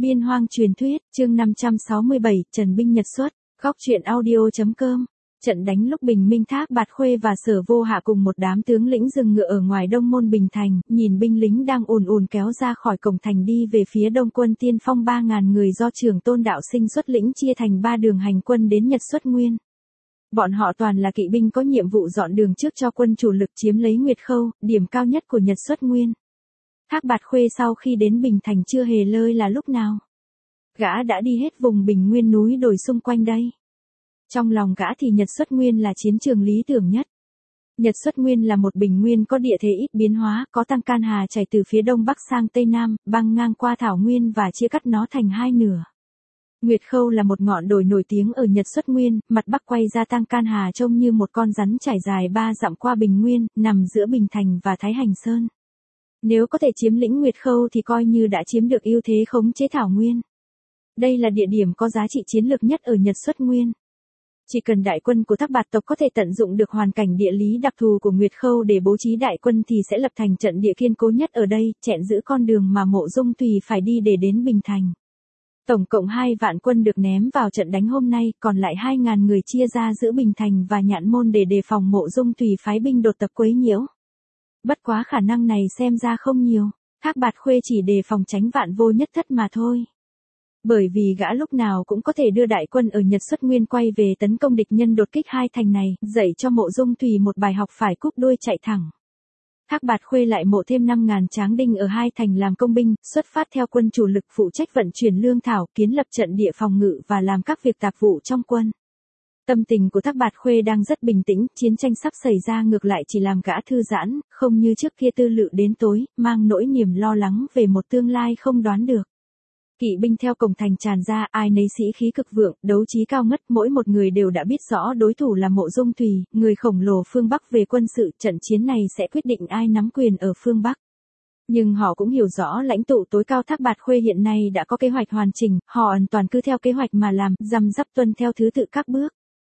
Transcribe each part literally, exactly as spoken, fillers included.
Biên hoang truyền thuyết, chương năm trăm sáu mươi bảy, Trần binh nhật xuất, góc truyện audio.com. Trận đánh lúc bình minh Thác Bạt Khuê và Sở Vô Hạ cùng một đám tướng lĩnh dừng ngựa ở ngoài đông môn Bình Thành, nhìn binh lính đang ùn ùn kéo ra khỏi cổng thành đi về phía đông quân tiên phong ba ngàn người do Trưởng Tôn Đạo Sinh xuất lĩnh chia thành ba đường hành quân đến Nhật Xuất Nguyên. Bọn họ toàn là kỵ binh có nhiệm vụ dọn đường trước cho quân chủ lực chiếm lấy Nguyệt Khâu, điểm cao nhất của Nhật Xuất Nguyên. Thác Bạt Khuê sau khi đến Bình Thành chưa hề lơi là lúc nào. Gã đã đi hết vùng bình nguyên núi đồi xung quanh đây. Trong lòng gã thì Nhật Xuất Nguyên là chiến trường lý tưởng nhất. Nhật Xuất Nguyên là một bình nguyên có địa thế ít biến hóa, có Tăng Can Hà chảy từ phía đông bắc sang tây nam, băng ngang qua thảo nguyên và chia cắt nó thành hai nửa. Nguyệt Khâu là một ngọn đồi nổi tiếng ở Nhật Xuất Nguyên, mặt bắc quay ra Tăng Can Hà trông như một con rắn trải dài ba dặm qua bình nguyên, nằm giữa Bình Thành và Thái Hành Sơn. Nếu có thể chiếm lĩnh Nguyệt Khâu thì coi như đã chiếm được ưu thế khống chế thảo nguyên. Đây là địa điểm có giá trị chiến lược nhất ở Nhật Xuất Nguyên. Chỉ cần đại quân của Thác Bạt tộc có thể tận dụng được hoàn cảnh địa lý đặc thù của Nguyệt Khâu để bố trí đại quân thì sẽ lập thành trận địa kiên cố nhất ở đây, chẹn giữ con đường mà Mộ Dung Tùy phải đi để đến Bình Thành. Tổng cộng hai vạn quân được ném vào trận đánh hôm nay, còn lại hai ngàn người chia ra giữ Bình Thành và Nhạn Môn để đề phòng Mộ Dung Tùy phái binh đột tập quấy nhiễu. Bất quá khả năng này xem ra không nhiều, Thác Bạt Khuê chỉ đề phòng tránh vạn vô nhất thất mà thôi. Bởi vì gã lúc nào cũng có thể đưa đại quân ở Nhật Xuất Nguyên quay về tấn công địch nhân đột kích hai thành này, dạy cho Mộ Dung Tùy một bài học phải cúp đuôi chạy thẳng. Thác Bạt Khuê lại mộ thêm năm ngàn tráng đinh ở hai thành làm công binh, xuất phát theo quân chủ lực phụ trách vận chuyển lương thảo, kiến lập trận địa phòng ngự và làm các việc tạp vụ trong quân. Tâm tình của Thác Bạt Khuê đang rất bình tĩnh, chiến tranh sắp xảy ra ngược lại chỉ làm gã thư giãn, không như trước kia tư lự đến tối, mang nỗi niềm lo lắng về một tương lai không đoán được. Kỵ binh theo cổng thành tràn ra, ai nấy sĩ khí cực vượng, đấu trí cao ngất, mỗi một người đều đã biết rõ đối thủ là Mộ Dung Tùy, người khổng lồ phương Bắc về quân sự, trận chiến này sẽ quyết định ai nắm quyền ở phương Bắc. Nhưng họ cũng hiểu rõ lãnh tụ tối cao Thác Bạt Khuê hiện nay đã có kế hoạch hoàn chỉnh, họ hoàn toàn cứ theo kế hoạch mà làm, răm rắp tuân theo thứ tự các bước.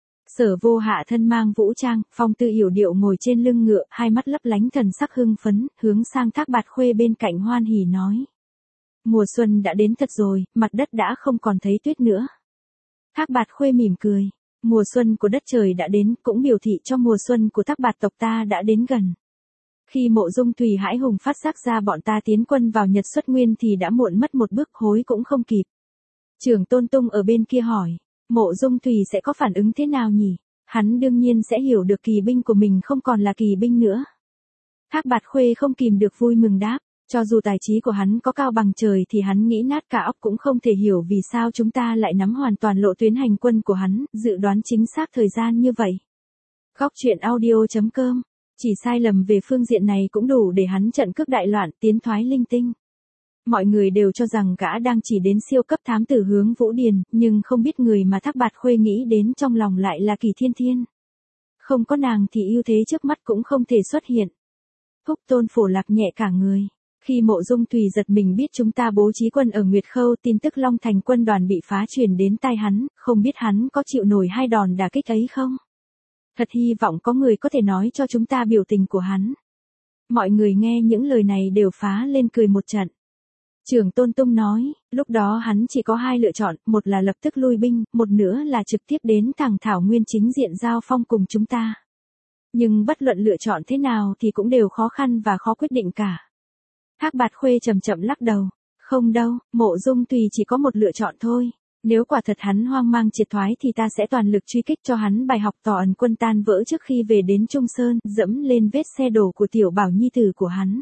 Sở Vô Hạ thân mang vũ trang, phong tư yểu điệu ngồi trên lưng ngựa, hai mắt lấp lánh thần sắc hưng phấn, hướng sang Thác Bạt Khuê bên cạnh hoan hỉ nói. Mùa xuân đã đến thật rồi, mặt đất đã không còn thấy tuyết nữa. Thác Bạt Khuê mỉm cười, mùa xuân của đất trời đã đến, cũng biểu thị cho mùa xuân của Thác Bạt tộc ta đã đến gần. Khi Mộ Dung Tùy hãi hùng phát giác ra bọn ta tiến quân vào Nhật Xuất Nguyên thì đã muộn mất một bước, hối cũng không kịp. Trưởng Tôn Tung ở bên kia hỏi, Mộ Dung Tùy sẽ có phản ứng thế nào nhỉ? Hắn đương nhiên sẽ hiểu được kỳ binh của mình không còn là kỳ binh nữa. Thác Bạt Khuê không kìm được vui mừng đáp. Cho dù tài trí của hắn có cao bằng trời thì hắn nghĩ nát cả óc cũng không thể hiểu vì sao chúng ta lại nắm hoàn toàn lộ tuyến hành quân của hắn, dự đoán chính xác thời gian như vậy. Góc truyện audio.com, chỉ sai lầm về phương diện này cũng đủ để hắn trận cướp đại loạn, tiến thoái linh tinh. Mọi người đều cho rằng gã đang chỉ đến siêu cấp thám tử hướng Vũ Điền, nhưng không biết người mà Thác Bạt Khuê nghĩ đến trong lòng lại là Kỳ Thiên Thiên. Không có nàng thì ưu thế trước mắt cũng không thể xuất hiện. Húc Tôn Phổ lạc nhẹ cả người. Khi Mộ Dung Tùy giật mình biết chúng ta bố trí quân ở Nguyệt Khâu, tin tức Long Thành quân đoàn bị phá truyền đến tai hắn, không biết hắn có chịu nổi hai đòn đả kích ấy không? Thật hy vọng có người có thể nói cho chúng ta biểu tình của hắn. Mọi người nghe những lời này đều phá lên cười một trận. Trưởng Tôn Tung nói, lúc đó hắn chỉ có hai lựa chọn, một là lập tức lui binh, một nữa là trực tiếp đến thẳng thảo nguyên chính diện giao phong cùng chúng ta. Nhưng bất luận lựa chọn thế nào thì cũng đều khó khăn và khó quyết định cả. Thác Bạt Khuê chậm chậm lắc đầu, không đâu, Mộ Dung Tùy chỉ có một lựa chọn thôi. Nếu quả thật hắn hoang mang triệt thoái thì ta sẽ toàn lực truy kích cho hắn bài học tỏ ẩn quân tan vỡ trước khi về đến Trung Sơn, dẫm lên vết xe đổ của tiểu bảo nhi tử của hắn.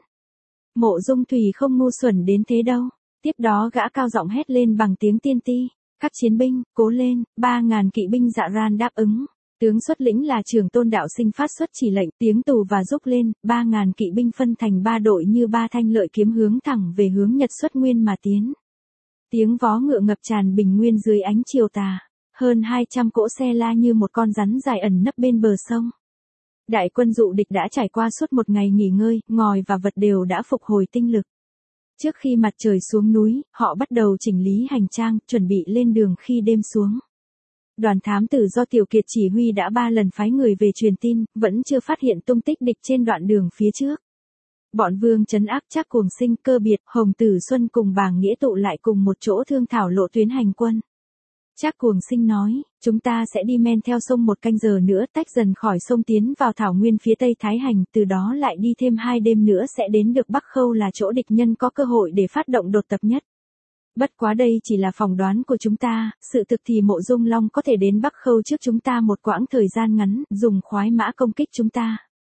Mộ Dung Tùy không ngu xuẩn đến thế đâu. Tiếp đó gã cao giọng hét lên bằng tiếng tiên ti, các chiến binh, cố lên, ba ngàn kỵ binh dạ ran đáp ứng. Tướng xuất lĩnh là Trưởng Tôn Đạo Sinh phát xuất chỉ lệnh, tiếng tù và rúc lên, ba ngàn kỵ binh phân thành ba đội như ba thanh lợi kiếm hướng thẳng về hướng Nhật Xuất Nguyên mà tiến. Tiếng vó ngựa ngập tràn bình nguyên dưới ánh chiều tà, hơn hai trăm cỗ xe la như một con rắn dài ẩn nấp bên bờ sông. Đại quân dụ địch đã trải qua suốt một ngày nghỉ ngơi, ngòi và vật đều đã phục hồi tinh lực. Trước khi mặt trời xuống núi, họ bắt đầu chỉnh lý hành trang, chuẩn bị lên đường khi đêm xuống. Đoàn thám tử do Tiểu Kiệt chỉ huy đã ba lần phái người về truyền tin, vẫn chưa phát hiện tung tích địch trên đoạn đường phía trước. Bọn Vương Trấn Ác, Trác Cuồng Sinh, Cơ Biệt, Hồng Tử Xuân cùng Bàng Nghĩa tụ lại cùng một chỗ thương thảo lộ tuyến hành quân. Trác Cuồng Sinh nói, chúng ta sẽ đi men theo sông một canh giờ nữa tách dần khỏi sông tiến vào thảo nguyên phía tây Thái Hành, từ đó lại đi thêm hai đêm nữa sẽ đến được Bắc Khâu là chỗ địch nhân có cơ hội để phát động đột tập nhất. Bất quá đây chỉ là phỏng đoán của chúng ta, sự thực thì Mộ Dung Long có thể đến Bắc Khâu trước chúng ta một quãng thời gian ngắn, dùng khoái mã công kích chúng ta.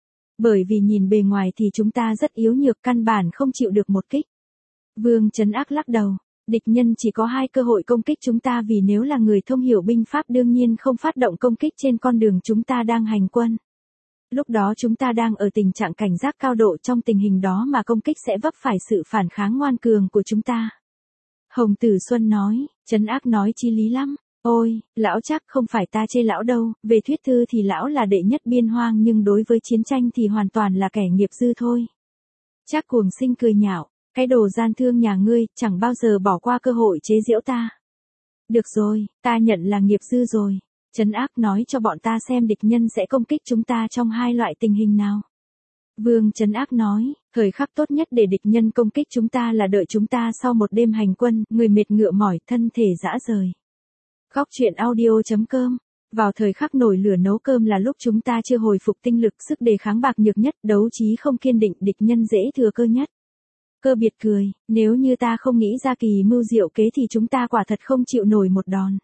Bởi vì nhìn bề ngoài thì chúng ta rất yếu nhược, căn bản không chịu được một kích. Vương Trấn Ác lắc đầu, địch nhân chỉ có hai cơ hội công kích chúng ta, vì nếu là người thông hiểu binh pháp đương nhiên không phát động công kích trên con đường chúng ta đang hành quân. Lúc đó chúng ta đang ở tình trạng cảnh giác cao độ, trong tình hình đó mà công kích sẽ vấp phải sự phản kháng ngoan cường của chúng ta. Hồng Tử Xuân nói, Trấn Ác nói chí lý lắm. Ôi, lão Trác, không phải ta chê lão đâu, về thuyết thư thì lão là đệ nhất biên hoang nhưng đối với chiến tranh thì hoàn toàn là kẻ nghiệp dư thôi. Trác Cuồng Sinh cười nhạo, cái đồ gian thương nhà ngươi, chẳng bao giờ bỏ qua cơ hội chế giễu ta. Được rồi, ta nhận là nghiệp dư rồi. Trấn Ác nói cho bọn ta xem địch nhân sẽ công kích chúng ta trong hai loại tình hình nào. Vương Trấn Ác nói, thời khắc tốt nhất để địch nhân công kích chúng ta là đợi chúng ta sau một đêm hành quân, người mệt ngựa mỏi, thân thể rã rời. Góc truyện audio chấm com. Vào thời khắc nổi lửa nấu cơm là lúc chúng ta chưa hồi phục tinh lực, sức đề kháng bạc nhược nhất, đấu trí không kiên định, địch nhân dễ thừa cơ nhất. Cơ Biệt cười, nếu như ta không nghĩ ra kỳ mưu diệu kế thì chúng ta quả thật không chịu nổi một đòn.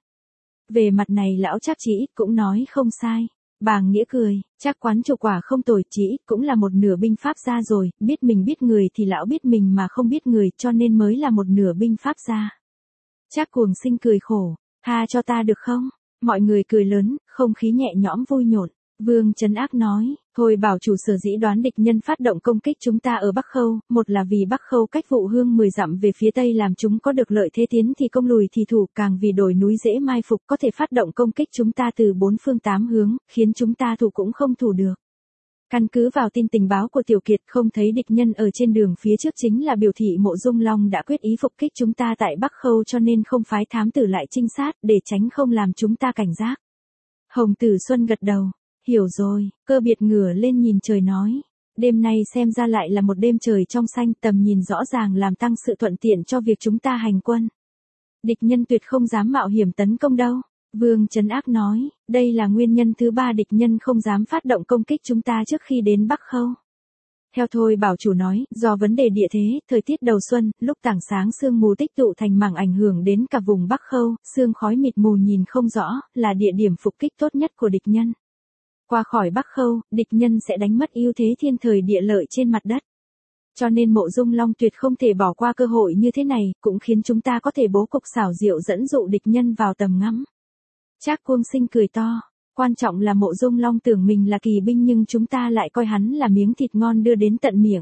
Về mặt này lão Trác chí ít cũng nói không sai. Bàng Nghĩa cười, Trác quán chủ quả không tồi, chí ít cũng là một nửa binh pháp gia rồi, biết mình biết người thì lão biết mình mà không biết người, cho nên mới là một nửa binh pháp gia. Trác Cuồng Sinh cười khổ, tha cho ta được không? Mọi người cười lớn, không khí nhẹ nhõm vui nhộn. Vương Trấn Ác nói, thôi bảo chủ sở dĩ đoán địch nhân phát động công kích chúng ta ở Bắc Khâu, một là vì Bắc Khâu cách Vụ Hương mười dặm về phía tây làm chúng có được lợi thế tiến thì công lùi thì thủ, càng vì đồi núi dễ mai phục có thể phát động công kích chúng ta từ bốn phương tám hướng, khiến chúng ta thủ cũng không thủ được. Căn cứ vào tin tình báo của Tiểu Kiệt, không thấy địch nhân ở trên đường phía trước chính là biểu thị Mộ Dung Long đã quyết ý phục kích chúng ta tại Bắc Khâu, cho nên không phái thám tử lại trinh sát để tránh không làm chúng ta cảnh giác. Hồng Tử Xuân gật đầu. Hiểu rồi. Cơ Biệt ngửa lên nhìn trời nói, đêm nay xem ra lại là một đêm trời trong xanh, tầm nhìn rõ ràng làm tăng sự thuận tiện cho việc chúng ta hành quân. Địch nhân tuyệt không dám mạo hiểm tấn công đâu. Vương Trấn Ác nói, đây là nguyên nhân thứ ba địch nhân không dám phát động công kích chúng ta trước khi đến Bắc Khâu. Theo Thôi bảo chủ nói, do vấn đề địa thế, thời tiết đầu xuân, lúc tảng sáng sương mù tích tụ thành mảng ảnh hưởng đến cả vùng Bắc Khâu, sương khói mịt mù nhìn không rõ, là địa điểm phục kích tốt nhất của địch nhân. Qua khỏi Bắc Khâu, địch nhân sẽ đánh mất ưu thế thiên thời địa lợi trên mặt đất. Cho nên Mộ Dung Long tuyệt không thể bỏ qua cơ hội như thế này, cũng khiến chúng ta có thể bố cục xảo diệu dẫn dụ địch nhân vào tầm ngắm. Trác Cuồng Sinh cười to, quan trọng là Mộ Dung Long tưởng mình là kỳ binh nhưng chúng ta lại coi hắn là miếng thịt ngon đưa đến tận miệng.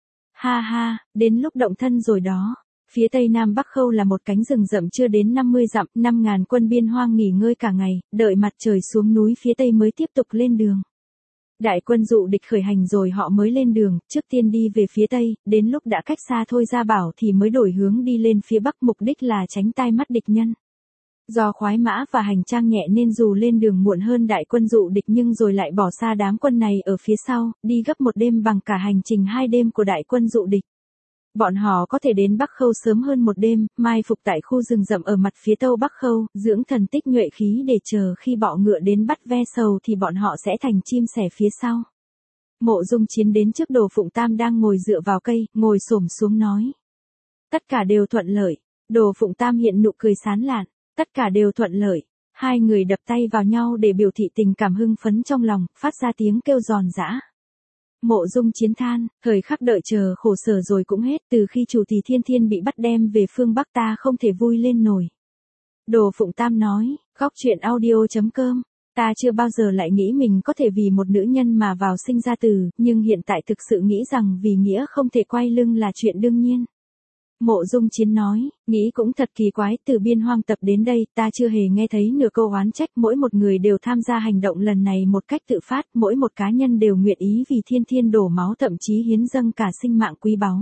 Ha ha, đến lúc động thân rồi đó. Phía tây nam Bắc Khâu là một cánh rừng rậm chưa đến năm mươi dặm, năm ngàn quân biên hoang nghỉ ngơi cả ngày, đợi mặt trời xuống núi phía tây mới tiếp tục lên đường. Đại quân dụ địch khởi hành rồi họ mới lên đường, trước tiên đi về phía tây, đến lúc đã cách xa Thôi Gia Bảo thì mới đổi hướng đi lên phía bắc, mục đích là tránh tai mắt địch nhân. Do khoái mã và hành trang nhẹ nên dù lên đường muộn hơn đại quân dụ địch nhưng rồi lại bỏ xa đám quân này ở phía sau, đi gấp một đêm bằng cả hành trình hai đêm của đại quân dụ địch. Bọn họ có thể đến Bắc Khâu sớm hơn một đêm, mai phục tại khu rừng rậm ở mặt phía tây Bắc Khâu, dưỡng thần tích nhuệ khí để chờ khi bọ ngựa đến bắt ve sầu thì bọn họ sẽ thành chim sẻ phía sau. Mộ Dung Chiến đến trước Đồ Phụng Tam đang ngồi dựa vào cây, ngồi xổm xuống nói. Tất cả đều thuận lợi. Đồ Phụng Tam hiện nụ cười sán lạn. Tất cả đều thuận lợi. Hai người đập tay vào nhau để biểu thị tình cảm hưng phấn trong lòng, phát ra tiếng kêu giòn giã. Mộ Dung Chiến than, thời khắc đợi chờ khổ sở rồi cũng hết, từ khi chủ tỷ Thiên Thiên bị bắt đem về phương Bắc ta không thể vui lên nổi. Đồ Phụng Tam nói, góc truyện audio chấm com, ta chưa bao giờ lại nghĩ mình có thể vì một nữ nhân mà vào sinh ra tử, nhưng hiện tại thực sự nghĩ rằng vì nghĩa không thể quay lưng là chuyện đương nhiên. Mộ Dung Chiến nói, nghĩ cũng thật kỳ quái, từ biên hoang tập đến đây, ta chưa hề nghe thấy nửa câu oán trách, mỗi một người đều tham gia hành động lần này một cách tự phát, mỗi một cá nhân đều nguyện ý vì Thiên Thiên đổ máu, thậm chí hiến dâng cả sinh mạng quý báu.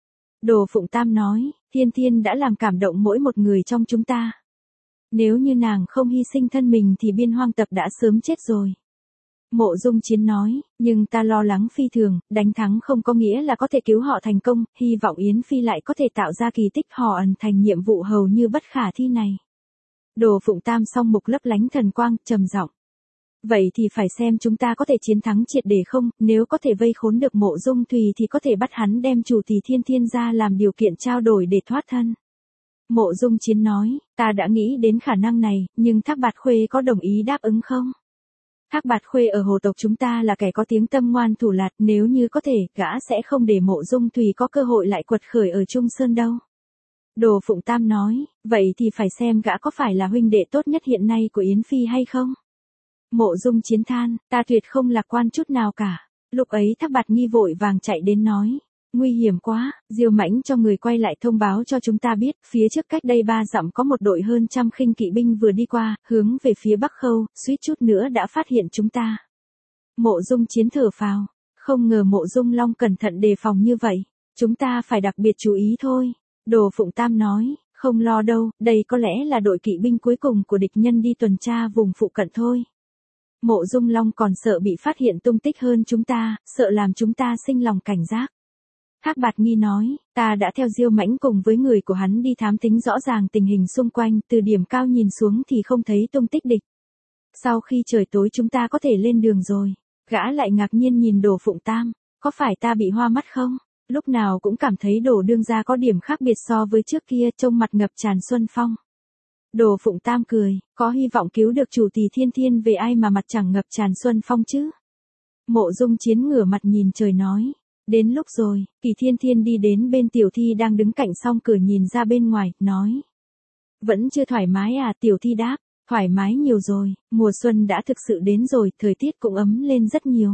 Đồ Phụng Tam nói, Thiên Thiên đã làm cảm động mỗi một người trong chúng ta. Nếu như nàng không hy sinh thân mình thì biên hoang tập đã sớm chết rồi. Mộ Dung Chiến nói, nhưng ta lo lắng phi thường, đánh thắng không có nghĩa là có thể cứu họ thành công, hy vọng Yến Phi lại có thể tạo ra kỳ tích họ ẩn thành nhiệm vụ hầu như bất khả thi này. Đồ Phụng Tam song mục lấp lánh thần quang, trầm giọng. Vậy thì phải xem chúng ta có thể chiến thắng triệt để không, nếu có thể vây khốn được Mộ Dung Thùy thì có thể bắt hắn đem Chủ Tỷ Thiên Thiên ra làm điều kiện trao đổi để thoát thân. Mộ Dung Chiến nói, ta đã nghĩ đến khả năng này, nhưng Thác Bạt Khuê có đồng ý đáp ứng không? Thác Bạt Khuê ở hồ tộc chúng ta là kẻ có tiếng tâm ngoan thủ lạt, nếu như có thể, gã sẽ không để Mộ Dung Thùy có cơ hội lại quật khởi ở Trung Sơn đâu. Đồ Phụng Tam nói, vậy thì phải xem gã có phải là huynh đệ tốt nhất hiện nay của Yến Phi hay không? Mộ Dung Chiến than, ta tuyệt không lạc quan chút nào cả. Lúc ấy Thác Bạt Nghi vội vàng chạy đến nói, nguy hiểm quá, Diêu Mãnh cho người quay lại thông báo cho chúng ta biết, phía trước cách đây ba dặm có một đội hơn trăm khinh kỵ binh vừa đi qua, hướng về phía Bắc Khâu, suýt chút nữa đã phát hiện chúng ta. Mộ Dung Chiến thở phào, không ngờ Mộ Dung Long cẩn thận đề phòng như vậy, chúng ta phải đặc biệt chú ý thôi. Đồ Phụng Tam nói, không lo đâu, đây có lẽ là đội kỵ binh cuối cùng của địch nhân đi tuần tra vùng phụ cận thôi. Mộ Dung Long còn sợ bị phát hiện tung tích hơn chúng ta, sợ làm chúng ta sinh lòng cảnh giác. Thác Bạt Nghi nói, ta đã theo Diêu Mãnh cùng với người của hắn đi thám tính rõ ràng tình hình xung quanh, từ điểm cao nhìn xuống thì không thấy tung tích địch. Sau khi trời tối chúng ta có thể lên đường rồi. Gã lại ngạc nhiên nhìn Đồ Phụng Tam, có phải ta bị hoa mắt không? Lúc nào cũng cảm thấy Đồ đương gia có điểm khác biệt so với trước kia, trông mặt ngập tràn xuân phong. Đồ Phụng Tam cười, có hy vọng cứu được Chủ Tỷ Thiên Thiên về ai mà mặt chẳng ngập tràn xuân phong chứ? Mộ Dung Chiến ngửa mặt nhìn trời nói, đến lúc rồi. Kỳ Thiên Thiên đi đến bên Tiểu Thi đang đứng cạnh song cửa nhìn ra bên ngoài, nói. Vẫn chưa thoải mái à? Tiểu Thi đáp, thoải mái nhiều rồi, mùa xuân đã thực sự đến rồi, thời tiết cũng ấm lên rất nhiều.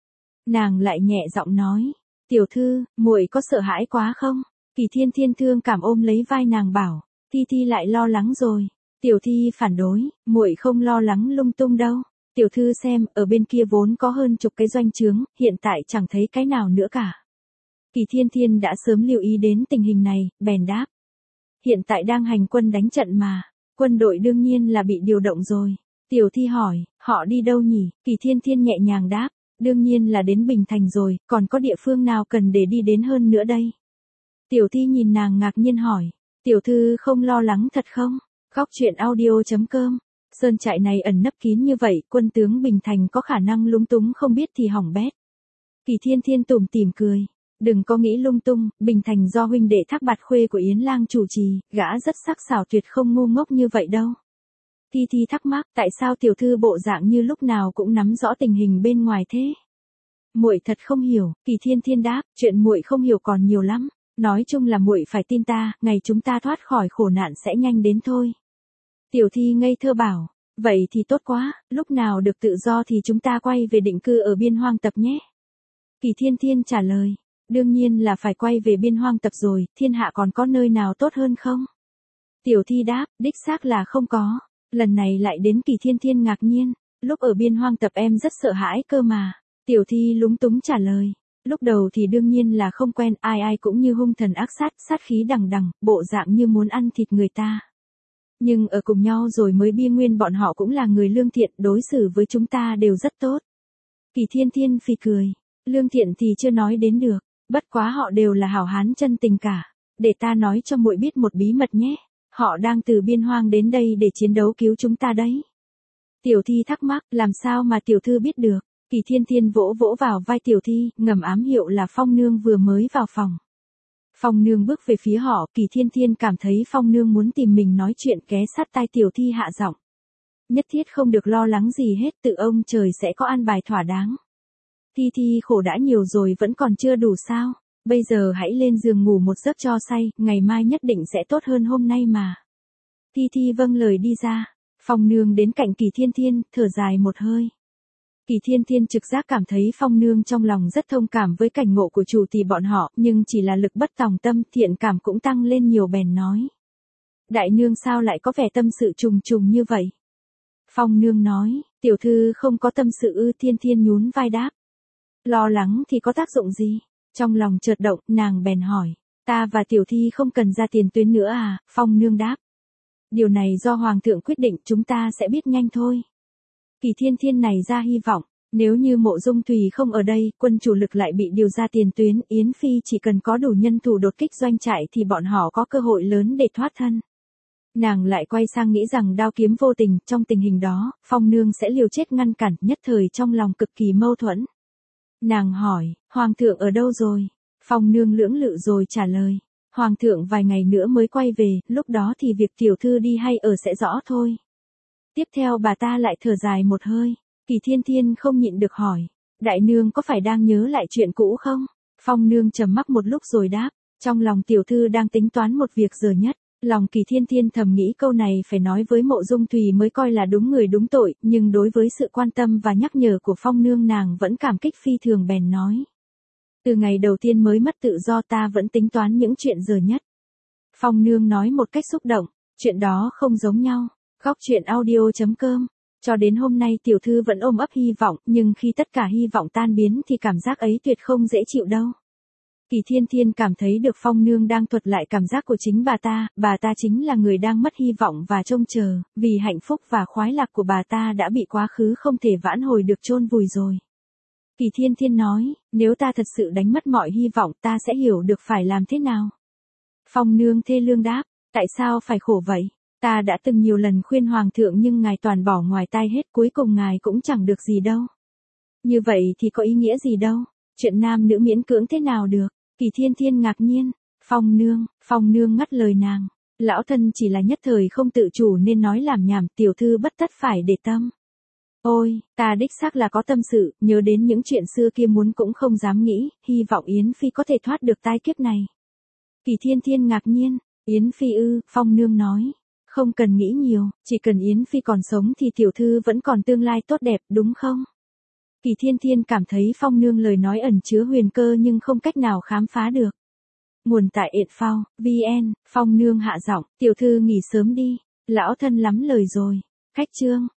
Nàng lại nhẹ giọng nói, Tiểu Thư, muội có sợ hãi quá không? Kỳ Thiên Thiên thương cảm ôm lấy vai nàng bảo, Thi Thi lại lo lắng rồi. Tiểu Thi phản đối, muội không lo lắng lung tung đâu. Tiểu Thư xem, ở bên kia vốn có hơn chục cái doanh trướng, hiện tại chẳng thấy cái nào nữa cả. Kỳ Thiên Thiên đã sớm lưu ý đến tình hình này, bèn đáp. Hiện tại đang hành quân đánh trận mà, quân đội đương nhiên là bị điều động rồi. Tiểu Thi hỏi, họ đi đâu nhỉ? Kỳ Thiên Thiên nhẹ nhàng đáp, đương nhiên là đến Bình Thành rồi, còn có địa phương nào cần để đi đến hơn nữa đây? Tiểu Thi nhìn nàng ngạc nhiên hỏi, Tiểu Thư không lo lắng thật không? Góc truyện audio chấm com. Sơn trại này ẩn nấp kín như vậy, quân tướng Bình Thành có khả năng lúng túng không biết thì hỏng bét. Kỳ Thiên Thiên tủm tỉm cười, đừng có nghĩ lung tung, Bình Thành do huynh đệ Thác Bạt Khuê của Yến Lang chủ trì, gã rất sắc sảo tuyệt không ngu ngốc như vậy đâu. Thi Thi thắc mắc, tại sao tiểu thư bộ dạng như lúc nào cũng nắm rõ tình hình bên ngoài thế? Muội thật không hiểu. Kỳ Thiên Thiên đáp, chuyện muội không hiểu còn nhiều lắm. Nói chung là muội phải tin ta, ngày chúng ta thoát khỏi khổ nạn sẽ nhanh đến thôi. Tiểu Thi ngây thơ bảo, vậy thì tốt quá, lúc nào được tự do thì chúng ta quay về định cư ở Biên Hoang Tập nhé. Kỳ Thiên Thiên trả lời, đương nhiên là phải quay về Biên Hoang Tập rồi, thiên hạ còn có nơi nào tốt hơn không? Tiểu Thi đáp, đích xác là không có. Lần này lại đến Kỳ Thiên Thiên ngạc nhiên, lúc ở Biên Hoang Tập em rất sợ hãi cơ mà. Tiểu Thi lúng túng trả lời, lúc đầu thì đương nhiên là không quen, ai ai cũng như hung thần ác sát, sát khí đằng đằng, bộ dạng như muốn ăn thịt người ta. Nhưng ở cùng nhau rồi mới biết nguyên bọn họ cũng là người lương thiện, đối xử với chúng ta đều rất tốt. Kỳ Thiên Thiên phì cười, lương thiện thì chưa nói đến được, bất quá họ đều là hảo hán chân tình cả. Để ta nói cho muội biết một bí mật nhé, họ đang từ Biên Hoang đến đây để chiến đấu cứu chúng ta đấy. Tiểu Thi thắc mắc, làm sao mà tiểu thư biết được? Kỳ Thiên Thiên vỗ vỗ vào vai Tiểu Thi, ngầm ám hiệu là Phong Nương vừa mới vào phòng. Phong Nương bước về phía họ, Kỳ Thiên Thiên cảm thấy Phong Nương muốn tìm mình nói chuyện, ké sát tai Tiểu Thi hạ giọng. Nhất thiết không được lo lắng gì hết, tự ông trời sẽ có an bài thỏa đáng. Thi Thi khổ đã nhiều rồi vẫn còn chưa đủ sao? Bây giờ hãy lên giường ngủ một giấc cho say, ngày mai nhất định sẽ tốt hơn hôm nay mà. Thi Thi vâng lời đi ra. Phong Nương đến cạnh Kỳ Thiên Thiên, thở dài một hơi. Kỳ Thiên Thiên trực giác cảm thấy Phong Nương trong lòng rất thông cảm với cảnh ngộ của chủ tỷ bọn họ, nhưng chỉ là lực bất tòng tâm, thiện cảm cũng tăng lên nhiều, bèn nói. Đại nương sao lại có vẻ tâm sự trùng trùng như vậy? Phong Nương nói, tiểu thư không có tâm sự ư? Thiên Thiên nhún vai đáp. Lo lắng thì có tác dụng gì? Trong lòng chợt động, nàng bèn hỏi, ta và Tiểu Thi không cần ra tiền tuyến nữa à? Phong Nương đáp. Điều này do Hoàng thượng quyết định, chúng ta sẽ biết nhanh thôi. Kỳ Thiên Thiên này ra hy vọng, Nếu như Mộ Dung Thùy không ở đây, quân chủ lực lại bị điều ra tiền tuyến, Yến Phi chỉ cần có đủ nhân thủ đột kích doanh trại thì bọn họ có cơ hội lớn để thoát thân. Nàng lại quay sang nghĩ rằng đao kiếm vô tình, trong tình hình đó, Phong Nương sẽ liều chết ngăn cản, nhất thời trong lòng cực kỳ mâu thuẫn. Nàng hỏi, Hoàng thượng ở đâu rồi? Phong Nương lưỡng lự rồi trả lời, Hoàng thượng vài ngày nữa mới quay về, lúc đó thì việc tiểu thư đi hay ở sẽ rõ thôi. Tiếp theo bà ta lại thở dài một hơi, Kỳ Thiên Thiên không nhịn được hỏi, đại nương có phải đang nhớ lại chuyện cũ không? Phong Nương trầm mặc một lúc rồi đáp, trong lòng tiểu thư đang tính toán một việc giờ nhất. Lòng Kỳ Thiên Thiên thầm nghĩ câu này phải nói với Mộ Dung Thùy mới coi là đúng người đúng tội, nhưng đối với sự quan tâm và nhắc nhở của Phong Nương nàng vẫn cảm kích phi thường bèn nói. Từ ngày đầu tiên mới mất tự do ta vẫn tính toán những chuyện giờ nhất. Phong Nương nói một cách xúc động, chuyện đó không giống nhau. Góc truyện audio chấm com. Cho đến hôm nay tiểu thư vẫn ôm ấp hy vọng, nhưng khi tất cả hy vọng tan biến thì cảm giác ấy tuyệt không dễ chịu đâu. Kỳ Thiên Thiên cảm thấy được Phong Nương đang thuật lại cảm giác của chính bà ta, bà ta chính là người đang mất hy vọng và trông chờ, vì hạnh phúc và khoái lạc của bà ta đã bị quá khứ không thể vãn hồi được chôn vùi rồi. Kỳ Thiên Thiên nói, nếu ta thật sự đánh mất mọi hy vọng ta sẽ hiểu được phải làm thế nào. Phong Nương thê lương đáp, tại sao phải khổ vậy? Ta đã từng nhiều lần khuyên Hoàng thượng nhưng ngài toàn bỏ ngoài tai hết, cuối cùng ngài cũng chẳng được gì đâu. Như vậy thì có ý nghĩa gì đâu, chuyện nam nữ miễn cưỡng thế nào được? Kỳ Thiên Thiên ngạc nhiên, Phong Nương, Phong Nương ngắt lời nàng, lão thân chỉ là nhất thời không tự chủ nên nói làm nhảm, tiểu thư bất tất phải để tâm. Ôi, ta đích xác là có tâm sự, nhớ đến những chuyện xưa kia muốn cũng không dám nghĩ, hy vọng Yến Phi có thể thoát được tai kiếp này. Kỳ Thiên Thiên ngạc nhiên, Yến Phi ư, Phong Nương nói, không cần nghĩ nhiều, chỉ cần Yến Phi còn sống thì tiểu thư vẫn còn tương lai tốt đẹp, đúng không? Kỳ Thiên Thiên cảm thấy Phong Nương lời nói ẩn chứa huyền cơ nhưng không cách nào khám phá được. Nguồn tại ệt phao, vn, Phong Nương hạ giọng, tiểu thư nghỉ sớm đi, lão thân lắm lời rồi. Khách chương.